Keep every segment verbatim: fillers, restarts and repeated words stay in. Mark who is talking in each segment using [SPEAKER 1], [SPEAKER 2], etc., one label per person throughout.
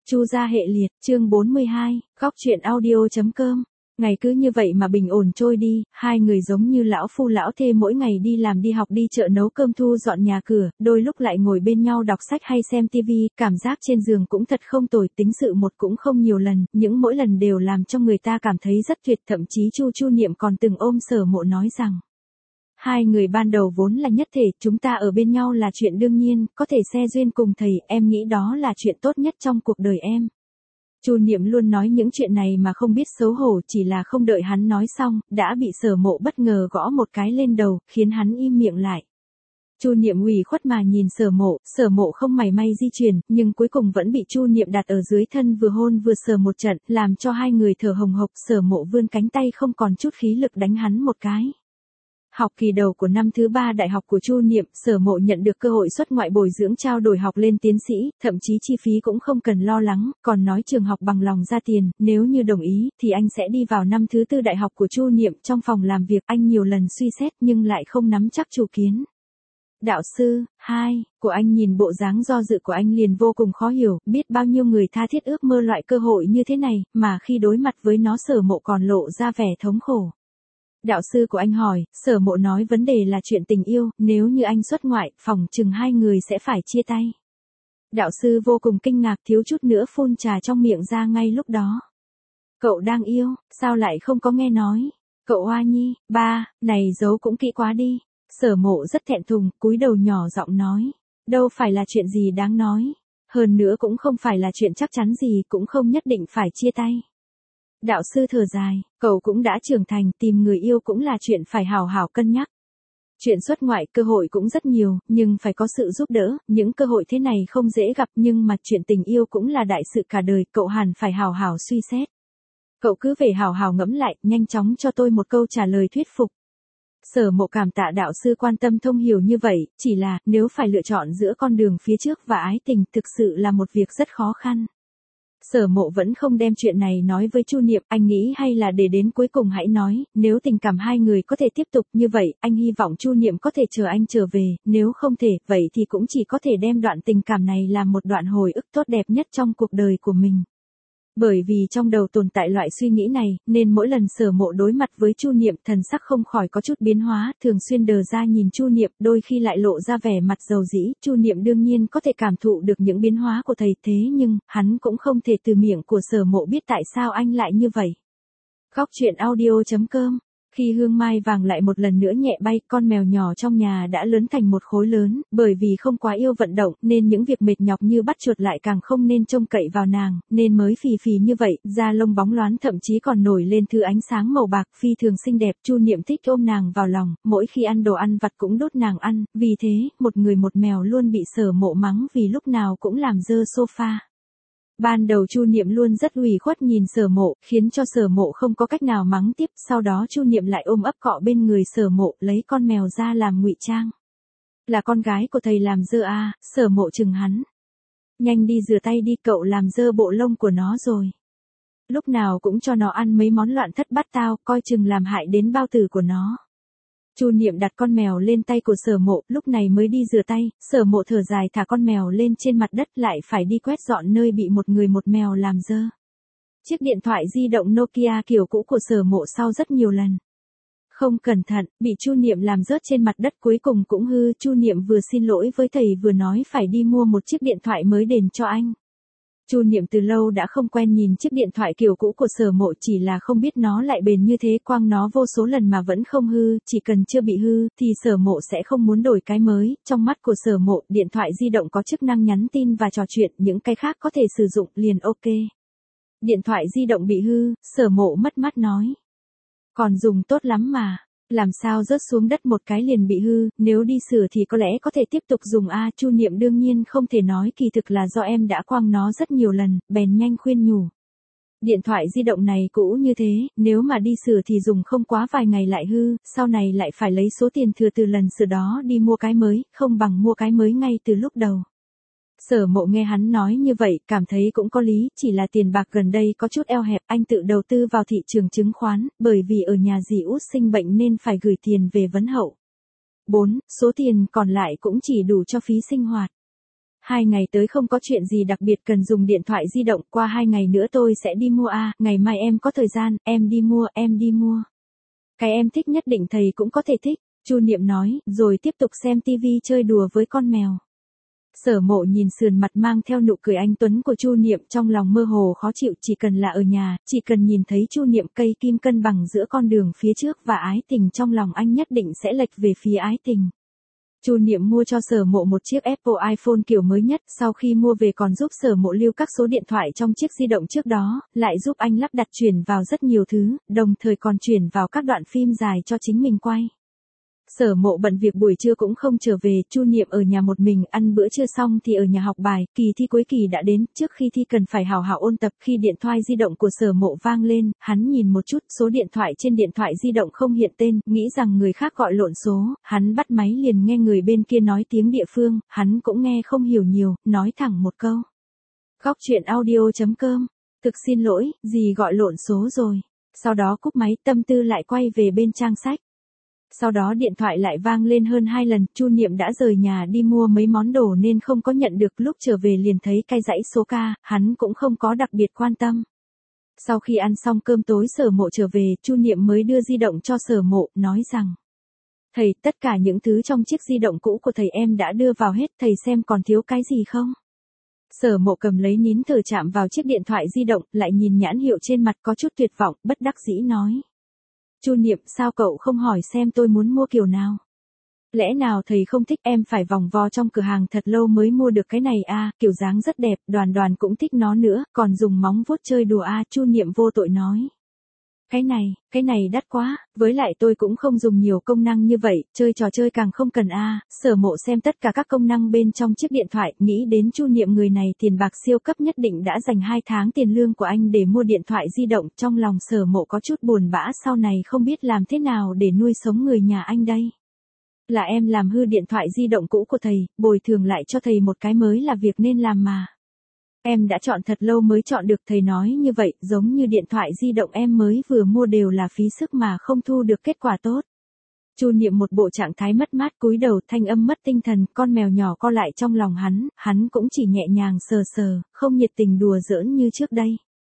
[SPEAKER 1] Chu gia hệ liệt, chương bốn mươi hai, góc truyện audio.com. Ngày cứ như vậy mà bình ổn trôi đi, hai người giống như lão phu lão thê mỗi ngày đi làm đi học đi chợ nấu cơm thu dọn nhà cửa, đôi lúc lại ngồi bên nhau đọc sách hay xem tivi, cảm giác trên giường cũng thật không tồi, tính sự một cũng không nhiều lần, những mỗi lần đều làm cho người ta cảm thấy rất tuyệt, thậm chí Chu Chu Niệm còn từng ôm Sở Mộ nói rằng. Hai người ban đầu vốn là nhất thể, chúng ta ở bên nhau là chuyện đương nhiên, có thể xe duyên cùng thầy, em nghĩ đó là chuyện tốt nhất trong cuộc đời em. Chu Niệm luôn nói những chuyện này mà không biết xấu hổ, chỉ là không đợi hắn nói xong, đã bị Sở Mộ bất ngờ gõ một cái lên đầu, khiến hắn im miệng lại. Chu Niệm ủy khuất mà nhìn Sở Mộ, Sở Mộ không mảy may di chuyển, nhưng cuối cùng vẫn bị Chu Niệm đặt ở dưới thân vừa hôn vừa sờ một trận, làm cho hai người thở hồng hộc. Sở Mộ vươn cánh tay không còn chút khí lực đánh hắn một cái. Học kỳ đầu của năm thứ ba đại học của Chu Niệm, Sở Mộ nhận được cơ hội xuất ngoại bồi dưỡng trao đổi học lên tiến sĩ, thậm chí chi phí cũng không cần lo lắng, còn nói trường học bằng lòng ra tiền, nếu như đồng ý, thì anh sẽ đi vào năm thứ tư đại học của Chu Niệm. Trong phòng làm việc anh nhiều lần suy xét nhưng lại không nắm chắc chủ kiến. Đạo sư, hai, của anh nhìn bộ dáng do dự của anh liền vô cùng khó hiểu, biết bao nhiêu người tha thiết ước mơ loại cơ hội như thế này, mà khi đối mặt với nó Sở Mộ còn lộ ra vẻ thống khổ. Đạo sư của anh hỏi, Sở Mộ nói vấn đề là chuyện tình yêu, nếu như anh xuất ngoại, phỏng chừng hai người sẽ phải chia tay. Đạo sư vô cùng kinh ngạc, thiếu chút nữa phun trà trong miệng ra ngay lúc đó. Cậu đang yêu, sao lại không có nghe nói? Cậu Hoa Nhi, ba, này giấu cũng kỹ quá đi. Sở Mộ rất thẹn thùng, cúi đầu nhỏ giọng nói, đâu phải là chuyện gì đáng nói, hơn nữa cũng không phải là chuyện chắc chắn gì, cũng không nhất định phải chia tay. Đạo sư thở dài, cậu cũng đã trưởng thành, tìm người yêu cũng là chuyện phải hào hào cân nhắc. Chuyện xuất ngoại cơ hội cũng rất nhiều, nhưng phải có sự giúp đỡ, những cơ hội thế này không dễ gặp, nhưng mà chuyện tình yêu cũng là đại sự cả đời, cậu hẳn phải hào hào suy xét. Cậu cứ về hào hào ngẫm lại, nhanh chóng cho tôi một câu trả lời thuyết phục. Sở Mộ cảm tạ đạo sư quan tâm thông hiểu như vậy, chỉ là, nếu phải lựa chọn giữa con đường phía trước và ái tình, thực sự là một việc rất khó khăn. Sở Mộ vẫn không đem chuyện này nói với Chu Niệm, anh nghĩ hay là để đến cuối cùng hãy nói, nếu tình cảm hai người có thể tiếp tục như vậy, anh hy vọng Chu Niệm có thể chờ anh trở về, nếu không thể, vậy thì cũng chỉ có thể đem đoạn tình cảm này làm một đoạn hồi ức tốt đẹp nhất trong cuộc đời của mình. Bởi vì trong đầu tồn tại loại suy nghĩ này, nên mỗi lần Sở Mộ đối mặt với Chu Niệm, thần sắc không khỏi có chút biến hóa, thường xuyên đờ ra nhìn Chu Niệm, đôi khi lại lộ ra vẻ mặt dầu dĩ. Chu Niệm đương nhiên có thể cảm thụ được những biến hóa của thầy, thế nhưng, hắn cũng không thể từ miệng của Sở Mộ biết tại sao anh lại như vậy. Góc truyện audio.com. Khi hương mai vàng lại một lần nữa nhẹ bay, con mèo nhỏ trong nhà đã lớn thành một khối lớn, bởi vì không quá yêu vận động, nên những việc mệt nhọc như bắt chuột lại càng không nên trông cậy vào nàng, nên mới phì phì như vậy, da lông bóng loáng thậm chí còn nổi lên thứ ánh sáng màu bạc, phi thường xinh đẹp. Chu Niệm thích ôm nàng vào lòng, mỗi khi ăn đồ ăn vặt cũng đút nàng ăn, vì thế, một người một mèo luôn bị Sở Mộ mắng vì lúc nào cũng làm dơ sofa. Ban đầu Chu Niệm luôn rất ủy khuất nhìn Sở Mộ, khiến cho Sở Mộ không có cách nào mắng tiếp, sau đó Chu Niệm lại ôm ấp cọ bên người Sở Mộ, lấy con mèo ra làm ngụy trang. Là con gái của thầy làm dơ à? Sở Mộ chừng hắn. Nhanh đi rửa tay đi, cậu làm dơ bộ lông của nó rồi. Lúc nào cũng cho nó ăn mấy món loạn thất bát tao, coi chừng làm hại đến bao tử của nó. Chu Niệm đặt con mèo lên tay của Sở Mộ, lúc này mới đi rửa tay. Sở Mộ thở dài thả con mèo lên trên mặt đất, lại phải đi quét dọn nơi bị một người một mèo làm dơ. Chiếc điện thoại di động Nokia kiểu cũ của Sở Mộ sau rất nhiều lần không cẩn thận, bị Chu Niệm làm rớt trên mặt đất, cuối cùng cũng hư. Chu Niệm vừa xin lỗi với thầy vừa nói phải đi mua một chiếc điện thoại mới đền cho anh. Chu Niệm từ lâu đã không quen nhìn chiếc điện thoại kiểu cũ của Sở Mộ, chỉ là không biết nó lại bền như thế, quăng nó vô số lần mà vẫn không hư, chỉ cần chưa bị hư, thì Sở Mộ sẽ không muốn đổi cái mới. Trong mắt của Sở Mộ, điện thoại di động có chức năng nhắn tin và trò chuyện, những cái khác có thể sử dụng, liền ok. Điện thoại di động bị hư, Sở Mộ mất mát nói. Còn dùng tốt lắm mà. Làm sao rớt xuống đất một cái liền bị hư, nếu đi sửa thì có lẽ có thể tiếp tục dùng a. Chu Niệm đương nhiên không thể nói kỳ thực là do em đã quăng nó rất nhiều lần, bèn nhanh khuyên nhủ. Điện thoại di động này cũ như thế, nếu mà đi sửa thì dùng không quá vài ngày lại hư, sau này lại phải lấy số tiền thừa từ lần sửa đó đi mua cái mới, không bằng mua cái mới ngay từ lúc đầu. Sở Mộ nghe hắn nói như vậy, cảm thấy cũng có lý, chỉ là tiền bạc gần đây có chút eo hẹp, anh tự đầu tư vào thị trường chứng khoán, bởi vì ở nhà dì út sinh bệnh nên phải gửi tiền về vấn hậu. bốn. Số tiền còn lại cũng chỉ đủ cho phí sinh hoạt. hai ngày tới không có chuyện gì đặc biệt cần dùng điện thoại di động, qua hai ngày nữa tôi sẽ đi mua a, ngày mai em có thời gian, em đi mua, em đi mua. Cái em thích nhất định thầy cũng có thể thích, Chu Niệm nói, rồi tiếp tục xem tivi chơi đùa với con mèo. Sở Mộ nhìn sườn mặt mang theo nụ cười anh tuấn của Chu Niệm, trong lòng mơ hồ khó chịu, chỉ cần là ở nhà, chỉ cần nhìn thấy Chu Niệm cây kim cân bằng giữa con đường phía trước và ái tình, trong lòng anh nhất định sẽ lệch về phía ái tình. Chu Niệm mua cho Sở Mộ một chiếc Apple iPhone kiểu mới nhất, sau khi mua về còn giúp Sở Mộ lưu các số điện thoại trong chiếc di động trước đó, lại giúp anh lắp đặt chuyển vào rất nhiều thứ, đồng thời còn chuyển vào các đoạn phim dài cho chính mình quay. Sở Mộ bận việc buổi trưa cũng không trở về, Chu Niệm ở nhà một mình, ăn bữa trưa xong thì ở nhà học bài, kỳ thi cuối kỳ đã đến, trước khi thi cần phải hào hào ôn tập. Khi điện thoại di động của Sở Mộ vang lên, hắn nhìn một chút, số điện thoại trên điện thoại di động không hiện tên, nghĩ rằng người khác gọi lộn số, hắn bắt máy liền nghe người bên kia nói tiếng địa phương, hắn cũng nghe không hiểu nhiều, nói thẳng một câu. Góc truyện audio chấm com, thực xin lỗi, gì gọi lộn số rồi. Sau đó cúp máy, tâm tư lại quay về bên trang sách. Sau đó điện thoại lại vang lên hơn hai lần, Chu Niệm đã rời nhà đi mua mấy món đồ nên không có nhận được, lúc trở về liền thấy cái dãy số ca, hắn cũng không có đặc biệt quan tâm. Sau khi ăn xong cơm tối Sở Mộ trở về, Chu Niệm mới đưa di động cho Sở Mộ, nói rằng: "Thầy, tất cả những thứ trong chiếc di động cũ của thầy em đã đưa vào hết, thầy xem còn thiếu cái gì không?" Sở Mộ cầm lấy nín thở chạm vào chiếc điện thoại di động, lại nhìn nhãn hiệu trên mặt có chút tuyệt vọng, bất đắc dĩ nói: "Chu Niệm, sao cậu không hỏi xem tôi muốn mua kiểu nào? Lẽ nào thầy không thích, em phải vòng vo trong cửa hàng thật lâu mới mua được cái này à, kiểu dáng rất đẹp, Đoàn Đoàn cũng thích nó nữa, còn dùng móng vuốt chơi đùa à." Chu Niệm vô tội nói: "Cái này, cái này đắt quá, với lại tôi cũng không dùng nhiều công năng như vậy, chơi trò chơi càng không cần à." Sở Mộ xem tất cả các công năng bên trong chiếc điện thoại, nghĩ đến Chu Niệm người này tiền bạc siêu cấp, nhất định đã dành hai tháng tiền lương của anh để mua điện thoại di động, trong lòng Sở Mộ có chút buồn bã, sau này không biết làm thế nào để nuôi sống người nhà anh đây. Là em làm hư điện thoại di động cũ của thầy, bồi thường lại cho thầy một cái mới là việc nên làm mà. Em đã chọn thật lâu mới chọn được, thầy nói như vậy, giống như điện thoại di động em mới vừa mua đều là phí sức mà không thu được kết quả tốt. Chu Niệm một bộ trạng thái mất mát cúi đầu, thanh âm mất tinh thần, con mèo nhỏ co lại trong lòng hắn, hắn cũng chỉ nhẹ nhàng sờ sờ, không nhiệt tình đùa giỡn như trước đây.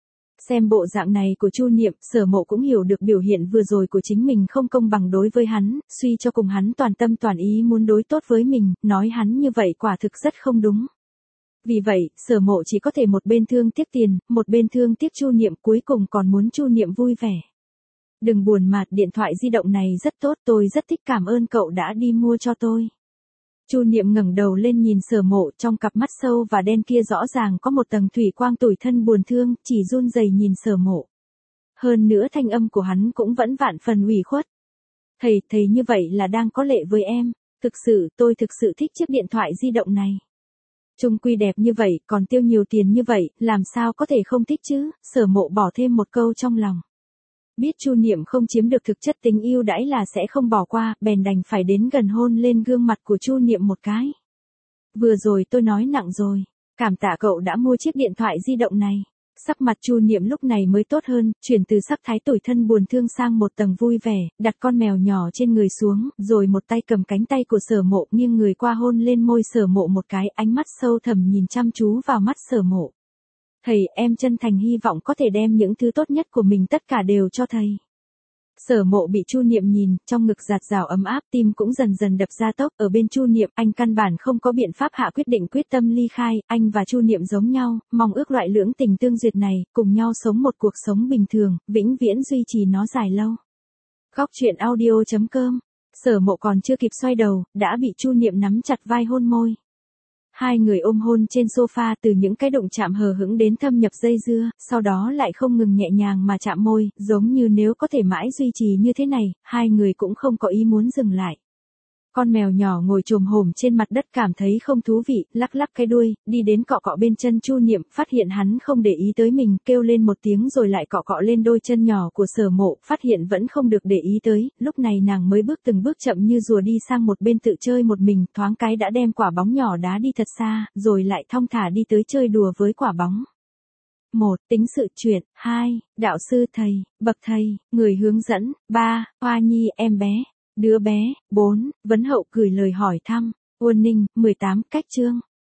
[SPEAKER 1] Xem bộ dạng này của Chu Niệm, Sở Mộ cũng hiểu được biểu hiện vừa rồi của chính mình không công bằng đối với hắn, suy cho cùng hắn toàn tâm toàn ý muốn đối tốt với mình, nói hắn như vậy quả thực rất không đúng. Vì vậy, Sở Mộ chỉ có thể một bên thương tiếc tiền, một bên thương tiếc Chu Niệm, cuối cùng còn muốn Chu Niệm vui vẻ. "Đừng buồn mà, điện thoại di động này rất tốt, tôi rất thích, cảm ơn cậu đã đi mua cho tôi." Chu Niệm ngẩng đầu lên nhìn Sở Mộ, trong cặp mắt sâu và đen kia rõ ràng có một tầng thủy quang tủi thân buồn thương, chỉ run rẩy nhìn Sở Mộ. Hơn nữa thanh âm của hắn cũng vẫn vạn phần ủy khuất. "Thầy, thầy như vậy là đang có lệ với em, thực sự, tôi thực sự thích chiếc điện thoại di động này. Chung quy đẹp như vậy, còn tiêu nhiều tiền như vậy, làm sao có thể không thích chứ?" Sở Mộ bỏ thêm một câu trong lòng. Biết Chu Niệm không chiếm được thực chất tình yêu đãi là sẽ không bỏ qua, bèn đành phải đến gần hôn lên gương mặt của Chu Niệm một cái. "Vừa rồi tôi nói nặng rồi, cảm tạ cậu đã mua chiếc điện thoại di động này." Sắc mặt Chu Niệm lúc này mới tốt hơn, chuyển từ sắc thái tủi thân buồn thương sang một tầng vui vẻ, đặt con mèo nhỏ trên người xuống, rồi một tay cầm cánh tay của Sở Mộ, nghiêng người qua hôn lên môi Sở Mộ một cái, ánh mắt sâu thẳm nhìn chăm chú vào mắt Sở Mộ. "Thầy, em chân thành hy vọng có thể đem những thứ tốt nhất của mình tất cả đều cho thầy." Sở Mộ bị Chu Niệm nhìn, trong ngực dạt dào ấm áp, tim cũng dần dần đập ra tốc, ở bên Chu Niệm, anh căn bản không có biện pháp hạ quyết định quyết tâm ly khai, anh và Chu Niệm giống nhau, mong ước loại lưỡng tình tương duyệt này, cùng nhau sống một cuộc sống bình thường, vĩnh viễn duy trì nó dài lâu. Góc truyện audio chấm com. Sở Mộ còn chưa kịp xoay đầu, đã bị Chu Niệm nắm chặt vai hôn môi. Hai người ôm hôn trên sofa, từ những cái đụng chạm hờ hững đến thâm nhập dây dưa, sau đó lại không ngừng nhẹ nhàng mà chạm môi, giống như nếu có thể mãi duy trì như thế này, hai người cũng không có ý muốn dừng lại. Con mèo nhỏ ngồi chồm hổm trên mặt đất cảm thấy không thú vị, lắc lắc cái đuôi, đi đến cọ cọ bên chân Chu Niệm, phát hiện hắn không để ý tới mình, kêu lên một tiếng rồi lại cọ cọ lên đôi chân nhỏ của Sở Mộ, phát hiện vẫn không được để ý tới, lúc này nàng mới bước từng bước chậm như rùa đi sang một bên tự chơi một mình, thoáng cái đã đem quả bóng nhỏ đá đi thật xa, rồi lại thong thả đi tới chơi đùa với quả bóng. một. Tính sự chuyện. hai. Đạo sư thầy, bậc thầy, người hướng dẫn. ba. Hoa nhi, em bé, đứa bé. bốn. Vấn hậu gửi lời hỏi thăm. Uôn Ninh, mười tám. Cách chương.